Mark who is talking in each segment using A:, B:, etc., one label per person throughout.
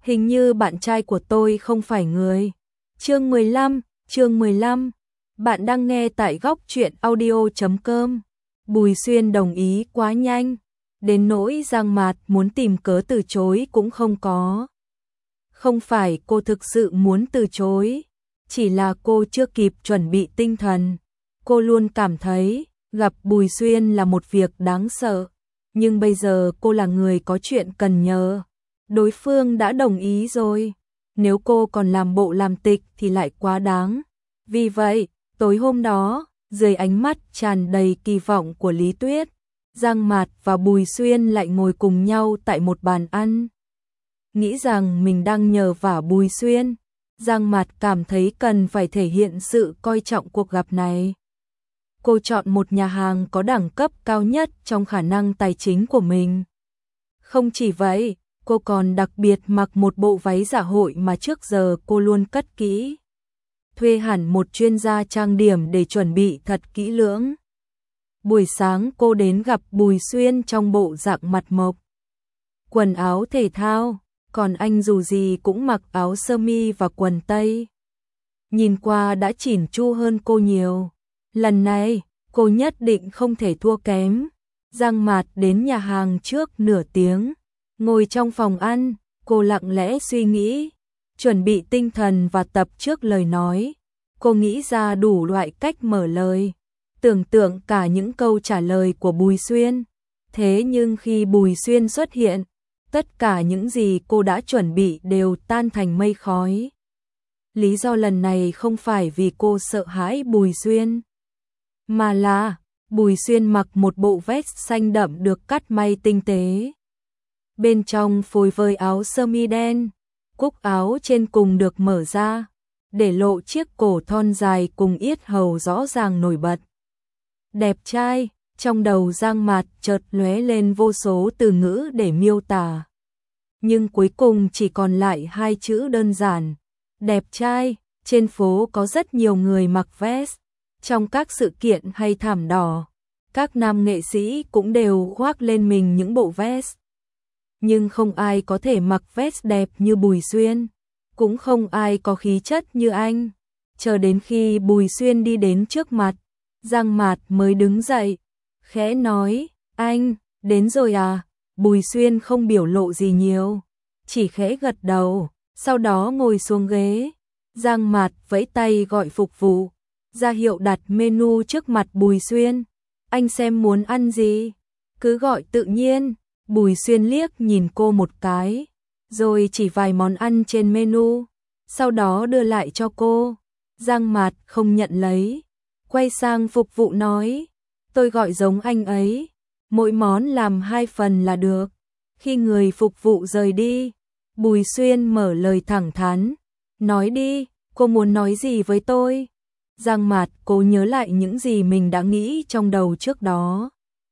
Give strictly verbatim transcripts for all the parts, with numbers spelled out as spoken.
A: hình như bạn trai của tôi không phải người. Chương mười lăm, chương mười lăm. Bạn đang nghe tại góc truyện audio chấm com. Bùi Xuyên đồng ý quá nhanh, đến nỗi Giang Mạt muốn tìm cớ từ chối cũng không có. Không phải cô thực sự muốn từ chối, chỉ là cô chưa kịp chuẩn bị tinh thần. Cô luôn cảm thấy gặp Bùi Xuyên là một việc đáng sợ, nhưng bây giờ cô là người có chuyện cần nhờ. Đối phương đã đồng ý rồi, nếu cô còn làm bộ làm tịch thì lại quá đáng. Vì vậy, tối hôm đó, dưới ánh mắt tràn đầy kỳ vọng của Lý Tuyết, Giang Mạt và Bùi Xuyên lại ngồi cùng nhau tại một bàn ăn. Nghĩ rằng mình đang nhờ vả Bùi Xuyên, Giang Mạt cảm thấy cần phải thể hiện sự coi trọng cuộc gặp này. Cô chọn một nhà hàng có đẳng cấp cao nhất trong khả năng tài chính của mình. Không chỉ vậy, cô còn đặc biệt mặc một bộ váy dạ hội mà trước giờ cô luôn cất kỹ. Thuê hẳn một chuyên gia trang điểm để chuẩn bị thật kỹ lưỡng. Buổi sáng cô đến gặp Bùi Xuyên trong bộ dạng mặt mộc, quần áo thể thao, còn anh dù gì cũng mặc áo sơ mi và quần tây. Nhìn qua đã chỉn chu hơn cô nhiều. Lần này, cô nhất định không thể thua kém. Giang Mạt đến nhà hàng trước nửa tiếng. Ngồi trong phòng ăn, cô lặng lẽ suy nghĩ, chuẩn bị tinh thần và tập trước lời nói. Cô nghĩ ra đủ loại cách mở lời, tưởng tượng cả những câu trả lời của Bùi Xuyên. Thế nhưng khi Bùi Xuyên xuất hiện, tất cả những gì cô đã chuẩn bị đều tan thành mây khói. Lý do lần này không phải vì cô sợ hãi Bùi Xuyên, mà là Bùi Xuyên mặc một bộ vest xanh đậm được cắt may tinh tế. Bên trong phối với áo sơ mi đen, cúc áo trên cùng được mở ra, để lộ chiếc cổ thon dài cùng yết hầu rõ ràng nổi bật. Đẹp trai, trong đầu Giang Mạt chợt lóe lên vô số từ ngữ để miêu tả. Nhưng cuối cùng chỉ còn lại hai chữ đơn giản, đẹp trai. Trên phố có rất nhiều người mặc vest, trong các sự kiện hay thảm đỏ, các nam nghệ sĩ cũng đều khoác lên mình những bộ vest. Nhưng không ai có thể mặc vest đẹp như Bùi Xuyên, cũng không ai có khí chất như anh. Chờ đến khi Bùi Xuyên đi đến trước mặt, Giang Mạt mới đứng dậy, khẽ nói, anh, đến rồi à? Bùi Xuyên không biểu lộ gì nhiều, chỉ khẽ gật đầu, sau đó ngồi xuống ghế. Giang Mạt vẫy tay gọi phục vụ, ra hiệu đặt menu trước mặt Bùi Xuyên. Anh xem muốn ăn gì, cứ gọi tự nhiên. Bùi Xuyên liếc nhìn cô một cái, rồi chỉ vài món ăn trên menu, sau đó đưa lại cho cô. Giang Mạt không nhận lấy, quay sang phục vụ nói, tôi gọi giống anh ấy, mỗi món làm hai phần là được. Khi người phục vụ rời đi, Bùi Xuyên mở lời thẳng thắn, nói đi, cô muốn nói gì với tôi? Giang Mạt cô nhớ lại những gì mình đã nghĩ trong đầu trước đó.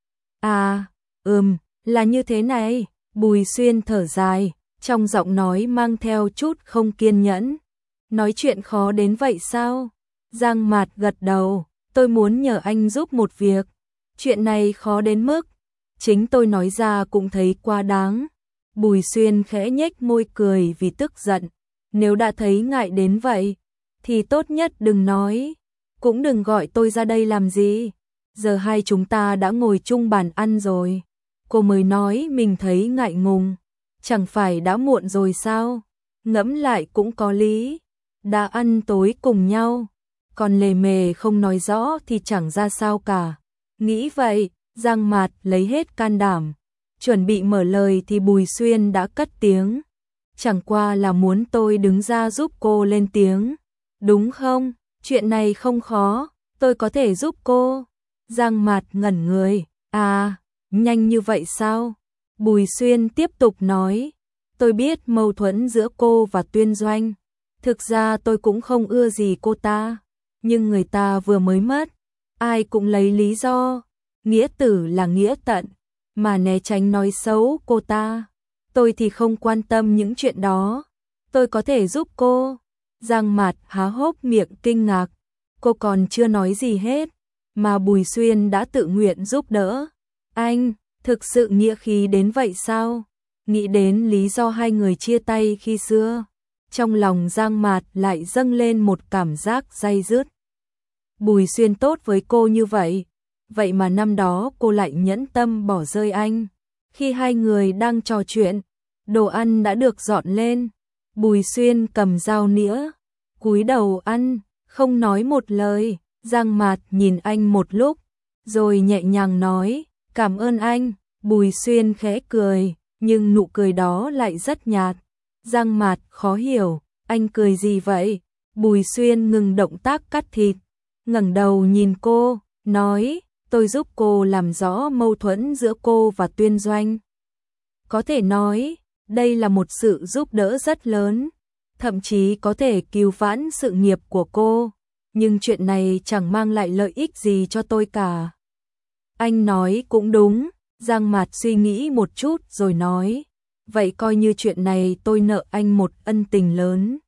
A: À, ừm, là như thế này. Bùi Xuyên thở dài, trong giọng nói mang theo chút không kiên nhẫn. Nói chuyện khó đến vậy sao? Giang Mạt gật đầu, tôi muốn nhờ anh giúp một việc. Chuyện này khó đến mức chính tôi nói ra cũng thấy quá đáng. Bùi Xuyên khẽ nhếch môi cười vì tức giận. Nếu đã thấy ngại đến vậy, thì tốt nhất đừng nói, cũng đừng gọi tôi ra đây làm gì. Giờ hai chúng ta đã ngồi chung bàn ăn rồi, cô mới nói mình thấy ngại ngùng. Chẳng phải đã muộn rồi sao? Ngẫm lại cũng có lý, đã ăn tối cùng nhau, còn lề mề không nói rõ thì chẳng ra sao cả. Nghĩ vậy, Giang Mạt lấy hết can đảm, chuẩn bị mở lời thì Bùi Xuyên đã cất tiếng. Chẳng qua là muốn tôi đứng ra giúp cô lên tiếng, đúng không? Chuyện này không khó, tôi có thể giúp cô. Giang Mạt ngẩn người, à, nhanh như vậy sao? Bùi Xuyên tiếp tục nói, tôi biết mâu thuẫn giữa cô và Tuyên Doanh. Thực ra tôi cũng không ưa gì cô ta, nhưng người ta vừa mới mất, ai cũng lấy lý do nghĩa tử là nghĩa tận mà né tránh nói xấu cô ta. Tôi thì không quan tâm những chuyện đó, tôi có thể giúp cô. Giang Mạt há hốc miệng kinh ngạc, cô còn chưa nói gì hết, mà Bùi Xuyên đã tự nguyện giúp đỡ. Anh, thực sự nghĩa khí đến vậy sao? nghĩ đến lý do hai người chia tay khi xưa, trong lòng Giang Mạt lại dâng lên một cảm giác day dứt. Bùi Xuyên tốt với cô như vậy, vậy mà năm đó cô lại nhẫn tâm bỏ rơi anh. Khi hai người đang trò chuyện, đồ ăn đã được dọn lên, Bùi Xuyên cầm dao nĩa, cúi đầu ăn, không nói một lời. Giang Mạt nhìn anh một lúc, rồi nhẹ nhàng nói, cảm ơn anh. Bùi Xuyên khẽ cười, nhưng nụ cười đó lại rất nhạt. Giang Mạt khó hiểu, anh cười gì vậy? Bùi Xuyên ngừng động tác cắt thịt, ngẩng đầu nhìn cô, nói, tôi giúp cô làm rõ mâu thuẫn giữa cô và Tuyên Doanh. Có thể nói, đây là một sự giúp đỡ rất lớn, thậm chí có thể cứu vãn sự nghiệp của cô, nhưng chuyện này chẳng mang lại lợi ích gì cho tôi cả. Anh nói cũng đúng. Giang Mạt suy nghĩ một chút rồi nói, vậy coi như chuyện này tôi nợ anh một ân tình lớn.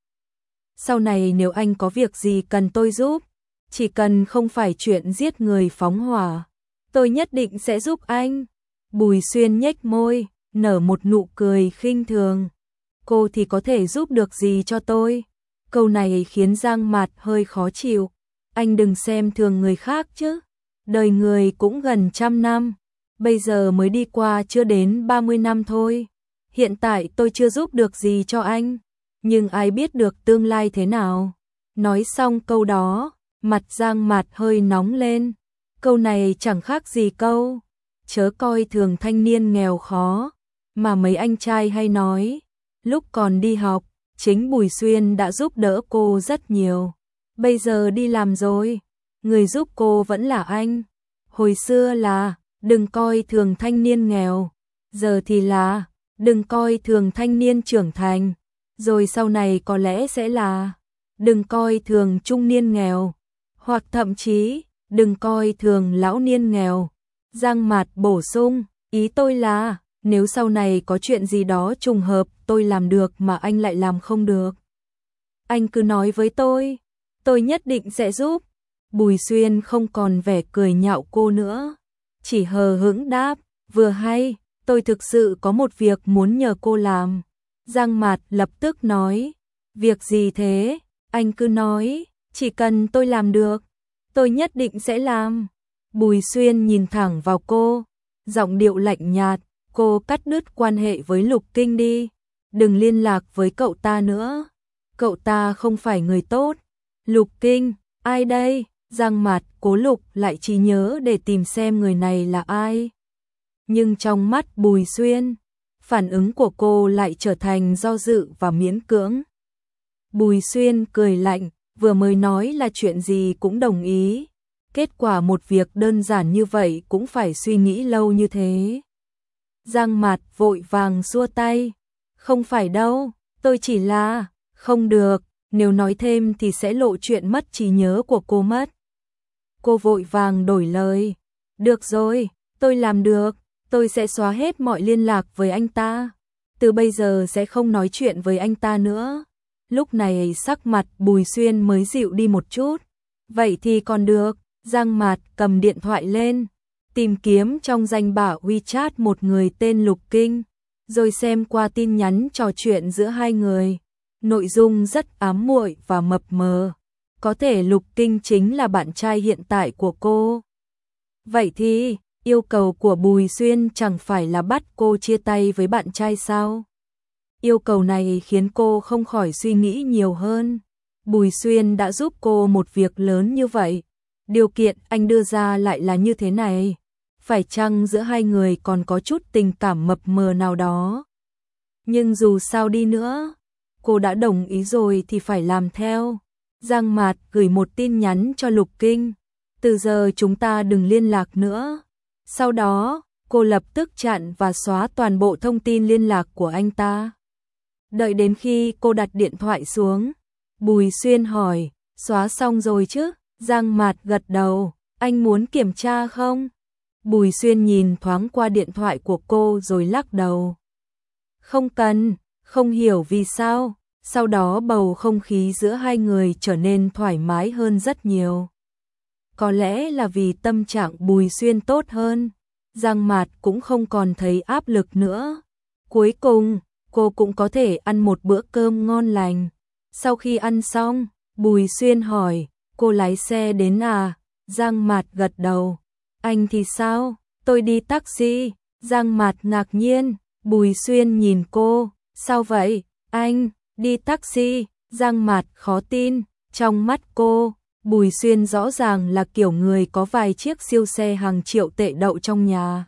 A: Sau này nếu anh có việc gì cần tôi giúp, chỉ cần không phải chuyện giết người phóng hỏa, tôi nhất định sẽ giúp anh. Bùi Xuyên nhếch môi, nở một nụ cười khinh thường. Cô thì có thể giúp được gì cho tôi? Câu này khiến Giang Mạt hơi khó chịu. Anh đừng xem thường người khác chứ. Đời người cũng gần trăm năm. Bây giờ mới đi qua chưa đến ba mươi năm thôi. Hiện tại tôi chưa giúp được gì cho anh, nhưng ai biết được tương lai thế nào. Nói xong câu đó, mặt Giang Mạt hơi nóng lên. Câu này chẳng khác gì câu chớ coi thường thanh niên nghèo khó mà mấy anh trai hay nói. Lúc còn đi học, chính Bùi Xuyên đã giúp đỡ cô rất nhiều. Bây giờ đi làm rồi, người giúp cô vẫn là anh. Hồi xưa là đừng coi thường thanh niên nghèo, giờ thì là đừng coi thường thanh niên trưởng thành, rồi sau này có lẽ sẽ là đừng coi thường trung niên nghèo, hoặc thậm chí đừng coi thường lão niên nghèo. Giang Mạt bổ sung, ý tôi là nếu sau này có chuyện gì đó trùng hợp tôi làm được mà anh lại làm không được, anh cứ nói với tôi, tôi nhất định sẽ giúp. Bùi Xuyên không còn vẻ cười nhạo cô nữa, chỉ hờ hững đáp, vừa hay, tôi thực sự có một việc muốn nhờ cô làm. Giang Mạt lập tức nói, việc gì thế? Anh cứ nói, chỉ cần tôi làm được, tôi nhất định sẽ làm. Bùi Xuyên nhìn thẳng vào cô, giọng điệu lạnh nhạt, cô cắt đứt quan hệ với Lục Kinh đi, đừng liên lạc với cậu ta nữa. Cậu ta không phải người tốt. Lục Kinh, ai đây? Giang Mạt cố lục lại trí nhớ để tìm xem người này là ai. Nhưng trong mắt Bùi Xuyên, phản ứng của cô lại trở thành do dự và miễn cưỡng. Bùi Xuyên cười lạnh, vừa mới nói là chuyện gì cũng đồng ý. Kết quả một việc đơn giản như vậy cũng phải suy nghĩ lâu như thế. Giang Mạt vội vàng xua tay, không phải đâu, tôi chỉ là, không được, nếu nói thêm thì sẽ lộ chuyện mất trí nhớ của cô mất. Cô vội vàng đổi lời, được rồi, tôi làm được, tôi sẽ xóa hết mọi liên lạc với anh ta, từ bây giờ sẽ không nói chuyện với anh ta nữa. Lúc này sắc mặt Bùi Xuyên mới dịu đi một chút, vậy thì còn được. Giang Mạt cầm điện thoại lên, tìm kiếm trong danh bạ WeChat một người tên Lục Kinh, rồi xem qua tin nhắn trò chuyện giữa hai người. Nội dung rất ám muội và mập mờ, có thể Lục Kinh chính là bạn trai hiện tại của cô. Vậy thì, yêu cầu của Bùi Xuyên chẳng phải là bắt cô chia tay với bạn trai sao? Yêu cầu này khiến cô không khỏi suy nghĩ nhiều hơn. Bùi Xuyên đã giúp cô một việc lớn như vậy, điều kiện anh đưa ra lại là như thế này, phải chăng giữa hai người còn có chút tình cảm mập mờ nào đó? Nhưng dù sao đi nữa, cô đã đồng ý rồi thì phải làm theo. Giang Mạt gửi một tin nhắn cho Lục Kinh, từ giờ chúng ta đừng liên lạc nữa. Sau đó, cô lập tức chặn và xóa toàn bộ thông tin liên lạc của anh ta. Đợi đến khi cô đặt điện thoại xuống, Bùi Xuyên hỏi, xóa xong rồi chứ? Giang Mạt gật đầu, anh muốn kiểm tra không? Bùi Xuyên nhìn thoáng qua điện thoại của cô rồi lắc đầu. Không cần, không hiểu vì sao. Sau đó bầu không khí giữa hai người trở nên thoải mái hơn rất nhiều. Có lẽ là vì tâm trạng Bùi Xuyên tốt hơn, Giang Mạt cũng không còn thấy áp lực nữa. Cuối cùng, cô cũng có thể ăn một bữa cơm ngon lành. Sau khi ăn xong, Bùi Xuyên hỏi, cô lái xe đến à? Giang Mạt gật đầu. Anh thì sao? Tôi đi taxi. Giang Mạt ngạc nhiên. Bùi Xuyên nhìn cô, sao vậy? Anh, đi taxi. Giang Mạt khó tin. Trong mắt cô, Bùi Xuyên rõ ràng là kiểu người có vài chiếc siêu xe hàng triệu tệ đậu trong nhà.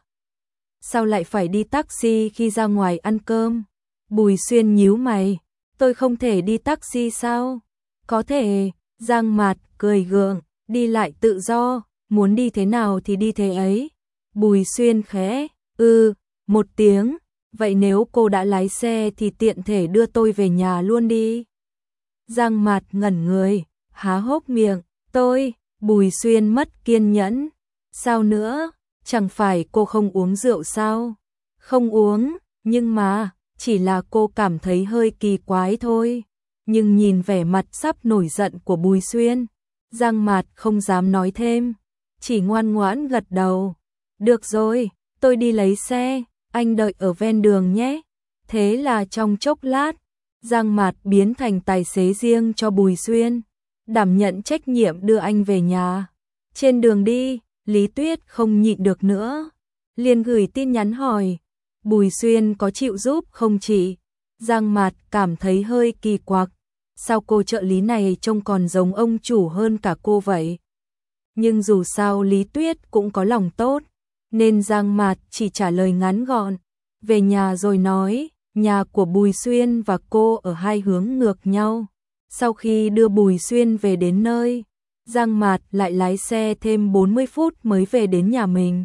A: Sao lại phải đi taxi khi ra ngoài ăn cơm? Bùi Xuyên nhíu mày. Tôi không thể đi taxi sao? Có thể. Giang Mạt cười gượng, đi lại tự do, muốn đi thế nào thì đi thế ấy. Bùi Xuyên khẽ, ừ, một tiếng. Vậy nếu cô đã lái xe thì tiện thể đưa tôi về nhà luôn đi. Giang Mạt ngẩn người, há hốc miệng, tôi, Bùi Xuyên mất kiên nhẫn. Sao nữa, chẳng phải cô không uống rượu sao? Không uống, nhưng mà, chỉ là cô cảm thấy hơi kỳ quái thôi. Nhưng nhìn vẻ mặt sắp nổi giận của Bùi Xuyên, Giang Mạt không dám nói thêm, chỉ ngoan ngoãn gật đầu. Được rồi, tôi đi lấy xe, anh đợi ở ven đường nhé. Thế là trong chốc lát, Giang Mạt biến thành tài xế riêng cho Bùi Xuyên, đảm nhận trách nhiệm đưa anh về nhà. Trên đường đi, Lý Tuyết không nhịn được nữa, liền gửi tin nhắn hỏi, Bùi Xuyên có chịu giúp không chị? Giang Mạt cảm thấy hơi kỳ quặc, sao cô trợ lý này trông còn giống ông chủ hơn cả cô vậy? Nhưng dù sao Lý Tuyết cũng có lòng tốt, nên Giang Mạt chỉ trả lời ngắn gọn, về nhà rồi nói. Nhà của Bùi Xuyên và cô ở hai hướng ngược nhau. Sau khi đưa Bùi Xuyên về đến nơi, Giang Mạt lại lái xe thêm bốn mươi phút mới về đến nhà mình.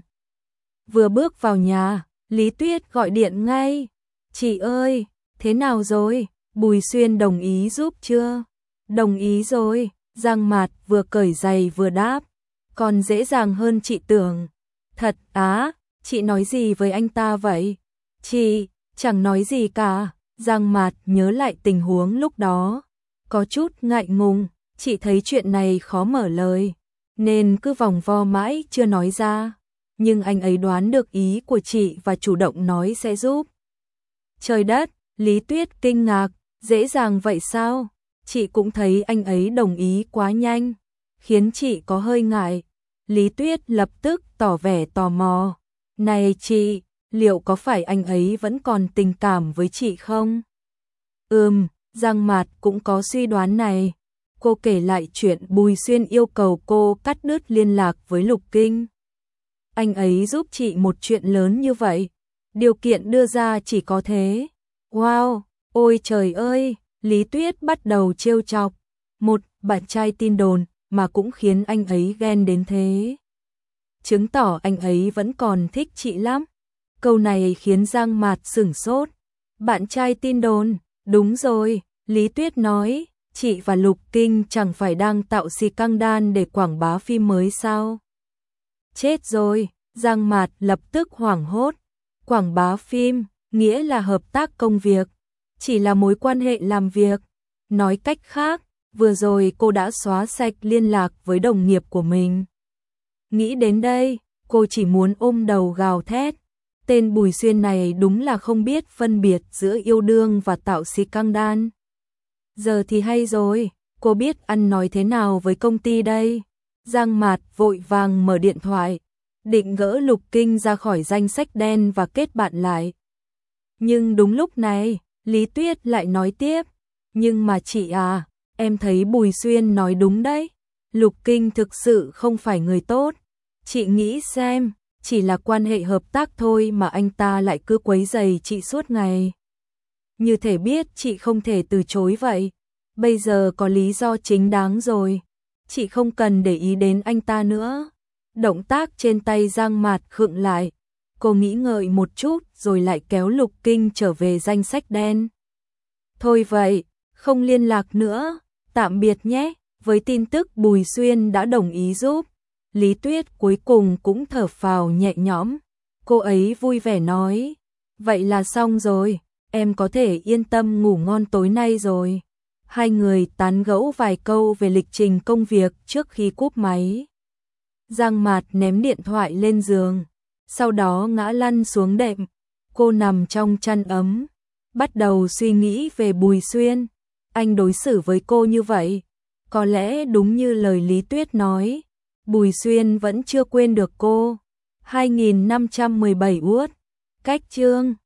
A: Vừa bước vào nhà, Lý Tuyết gọi điện ngay. Chị ơi, thế nào rồi? Bùi Xuyên đồng ý giúp chưa? Đồng ý rồi, Giang Mạt vừa cởi giày vừa đáp. Còn dễ dàng hơn chị tưởng. Thật á, chị nói gì với anh ta vậy? Chị... Chẳng nói gì cả. Giang Mạt nhớ lại tình huống lúc đó, có chút ngại ngùng, chị thấy chuyện này khó mở lời, nên cứ vòng vo mãi chưa nói ra. Nhưng anh ấy đoán được ý của chị và chủ động nói sẽ giúp. Trời đất, Lý Tuyết kinh ngạc, dễ dàng vậy sao? Chị cũng thấy anh ấy đồng ý quá nhanh, khiến chị có hơi ngại. Lý Tuyết lập tức tỏ vẻ tò mò. Này chị, liệu có phải anh ấy vẫn còn tình cảm với chị không? Ừm, Giang Mạt cũng có suy đoán này. Cô kể lại chuyện Bùi Xuyên yêu cầu cô cắt đứt liên lạc với Lục Kinh. Anh ấy giúp chị một chuyện lớn như vậy, điều kiện đưa ra chỉ có thế. Wow, ôi trời ơi, Lý Tuyết bắt đầu trêu chọc. Một bạn trai tin đồn mà cũng khiến anh ấy ghen đến thế. Chứng tỏ anh ấy vẫn còn thích chị lắm. Câu này khiến Giang Mạt sửng sốt. Bạn trai tin đồn, đúng rồi, Lý Tuyết nói, chị và Lục Kinh chẳng phải đang tạo xì căng đan để quảng bá phim mới sao? Chết rồi, Giang Mạt lập tức hoảng hốt. Quảng bá phim, nghĩa là hợp tác công việc, chỉ là mối quan hệ làm việc. Nói cách khác, vừa rồi cô đã xóa sạch liên lạc với đồng nghiệp của mình. Nghĩ đến đây, cô chỉ muốn ôm đầu gào thét. Tên Bùi Xuyên này đúng là không biết phân biệt giữa yêu đương và tạo xì căng đan. Giờ thì hay rồi, cô biết ăn nói thế nào với công ty đây? Giang Mạt vội vàng mở điện thoại, định gỡ Lục Kinh ra khỏi danh sách đen và kết bạn lại. Nhưng đúng lúc này, Lý Tuyết lại nói tiếp, nhưng mà chị à, em thấy Bùi Xuyên nói đúng đấy, Lục Kinh thực sự không phải người tốt. Chị nghĩ xem, chỉ là quan hệ hợp tác thôi mà anh ta lại cứ quấy rầy chị suốt ngày. Như thể biết chị không thể từ chối vậy. Bây giờ có lý do chính đáng rồi, chị không cần để ý đến anh ta nữa. Động tác trên tay Giang Mạt khựng lại. Cô nghĩ ngợi một chút rồi lại kéo Lục Kinh trở về danh sách đen. Thôi vậy, không liên lạc nữa, tạm biệt nhé. Với tin tức Bùi Xuyên đã đồng ý giúp, Lý Tuyết cuối cùng cũng thở phào nhẹ nhõm. Cô ấy vui vẻ nói, vậy là xong rồi, em có thể yên tâm ngủ ngon tối nay rồi. Hai người tán gẫu vài câu về lịch trình công việc trước khi cúp máy. Giang Mạt ném điện thoại lên giường, sau đó ngã lăn xuống đệm. Cô nằm trong chăn ấm, bắt đầu suy nghĩ về Bùi Xuyên. Anh đối xử với cô như vậy, có lẽ đúng như lời Lý Tuyết nói, Bùi Xuyên vẫn chưa quên được cô. hai nghìn năm trăm mười bảy Uất, cách chương